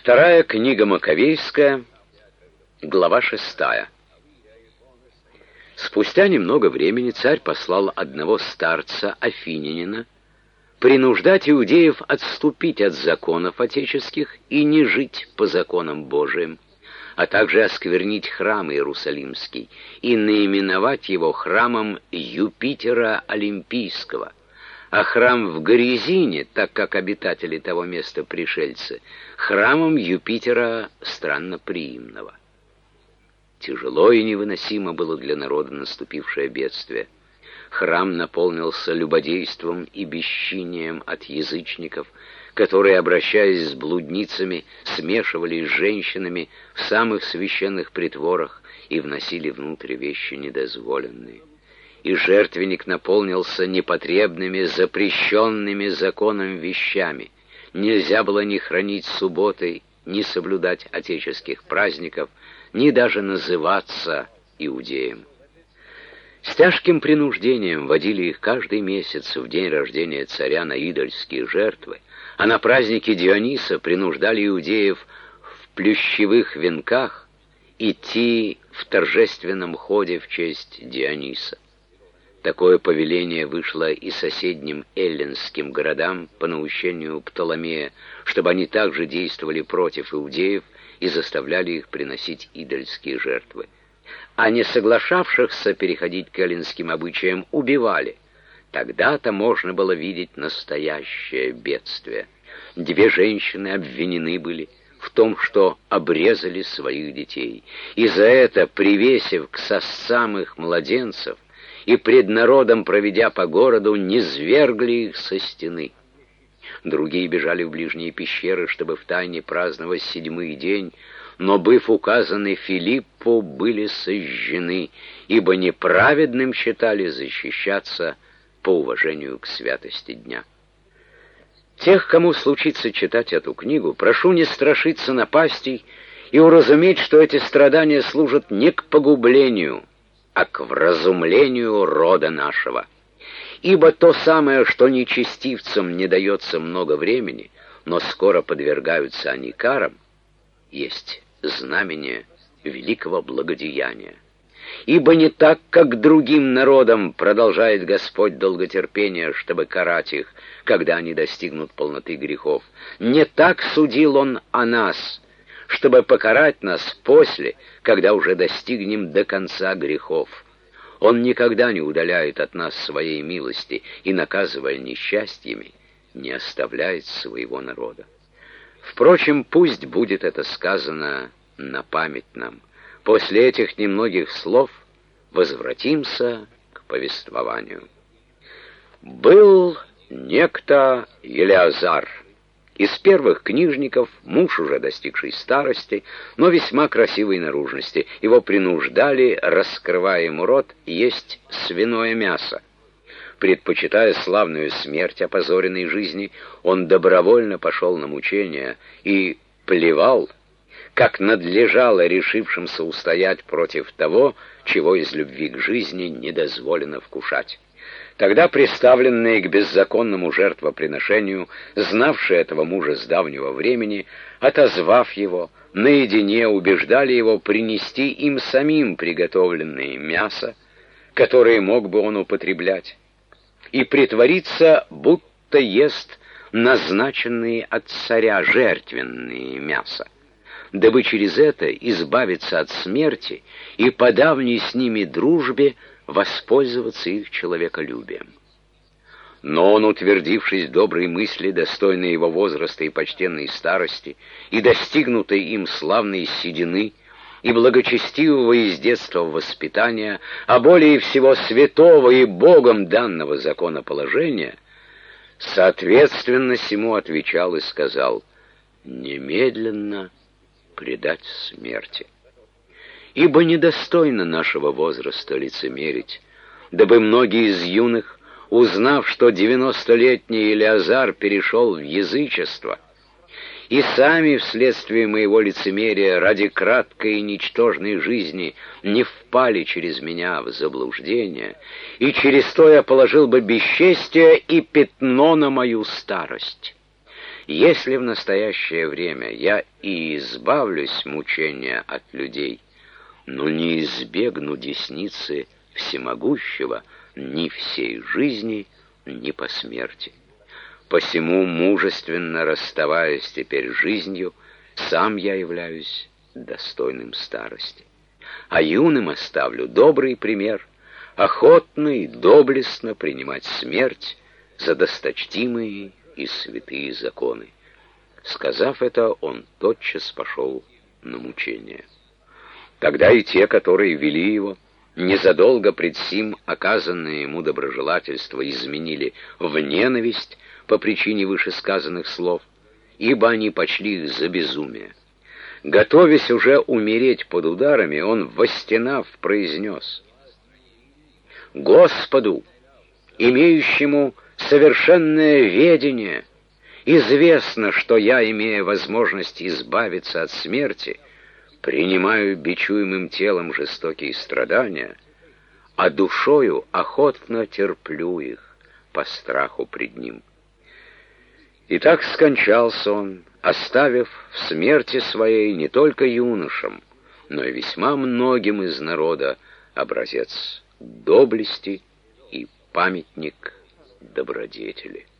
Вторая книга Маковейская, глава 6. Спустя немного времени царь послал одного старца, афинянина, принуждать иудеев отступить от законов отеческих и не жить по законам Божиим, а также осквернить храм Иерусалимский и наименовать его храмом Юпитера Олимпийского, а храм в Горизине, так как обитатели того места пришельцы, храмом Юпитера Странноприимного. Тяжело и невыносимо было для народа наступившее бедствие. Храм наполнился любодейством и бесчинием от язычников, которые, обращаясь с блудницами, смешивались с женщинами в самых священных притворах и вносили внутрь вещи недозволенные. И жертвенник наполнился непотребными, запрещенными законом вещами. Нельзя было ни хранить субботы, ни соблюдать отеческих праздников, ни даже называться иудеем. С тяжким принуждением водили их каждый месяц в день рождения царя на идольские жертвы, а на празднике Диониса принуждали иудеев в плющевых венках идти в торжественном ходе в честь Диониса. Такое повеление вышло и соседним эллинским городам по наущению Птоломея, чтобы они также действовали против иудеев и заставляли их приносить идольские жертвы. А не соглашавшихся переходить к эллинским обычаям убивали. Тогда-то можно было видеть настоящее бедствие. 2 женщины обвинены были в том, что обрезали своих детей, и за это, привесив к сосцам их младенцев и пред народом проведя по городу, низвергли их со стены. Другие бежали в ближние пещеры, чтобы втайне праздновать 7-й день, но, быв указаны Филиппу, были сожжены, ибо неправедным считали защищаться по уважению к святости дня. Тех, кому случится читать эту книгу, прошу не страшиться напастей и уразуметь, что эти страдания служат не к погублению, а к вразумлению рода нашего. Ибо то самое, что нечестивцам не дается много времени, но скоро подвергаются они карам, есть знамение великого благодеяния. Ибо не так, как другим народам продолжает Господь долготерпение, чтобы карать их, когда они достигнут полноты грехов. Не так судил Он о нас, чтобы покарать нас после, когда уже достигнем до конца грехов. Он никогда не удаляет от нас своей милости и, наказывая несчастьями, не оставляет своего народа. Впрочем, пусть будет это сказано на память нам. После этих немногих слов возвратимся к повествованию. Был некто Елеазар, из первых книжников, муж уже достигший старости, но весьма красивой наружности. Его принуждали, раскрывая ему рот, есть свиное мясо. Предпочитая славную смерть опозоренной жизни, он добровольно пошел на мучения и плевал, как надлежало решившимся устоять против того, чего из любви к жизни не дозволено вкушать. Тогда приставленные к беззаконному жертвоприношению, знавшие этого мужа с давнего времени, отозвав его, наедине убеждали его принести им самим приготовленное мясо, которое мог бы он употреблять, и притвориться, будто ест назначенные от царя жертвенные мясо, дабы через это избавиться от смерти и по давней с ними дружбе воспользоваться их человеколюбием. Но он, утвердившись в доброй мысли, достойной его возраста и почтенной старости, и достигнутой им славной седины, и благочестивого из детства воспитания, а более всего святого и Богом данного законоположения, соответственно сему отвечал и сказал: «Немедленно предать смерти. Ибо недостойно нашего возраста лицемерить, дабы многие из юных, узнав, что 90-летний Елеазар перешел в язычество, и сами вследствие моего лицемерия ради краткой и ничтожной жизни не впали через меня в заблуждение, и через то я положил бы бесчестие и пятно на мою старость. Если в настоящее время я и избавлюсь мучения от людей, но не избегну десницы всемогущего ни всей жизни, ни по смерти. Посему, мужественно расставаясь теперь с жизнью, сам я являюсь достойным старости. А юным оставлю добрый пример, охотно и доблестно принимать смерть за досточтимые и святые законы. Сказав это, он тотчас пошел на мучение. Тогда и те, которые вели его, незадолго пред сим оказанное ему доброжелательство изменили в ненависть по причине вышесказанных слов, ибо они почли их за безумие. Готовясь уже умереть под ударами, он, восстенав, произнес: «Господу, имеющему совершенное ведение, известно, что я, имея возможность избавиться от смерти, принимаю бичуемым телом жестокие страдания, а душою охотно терплю их по страху пред ним». И так скончался он, оставив в смерти своей не только юношам, но и весьма многим из народа образец доблести и памятник добродетели.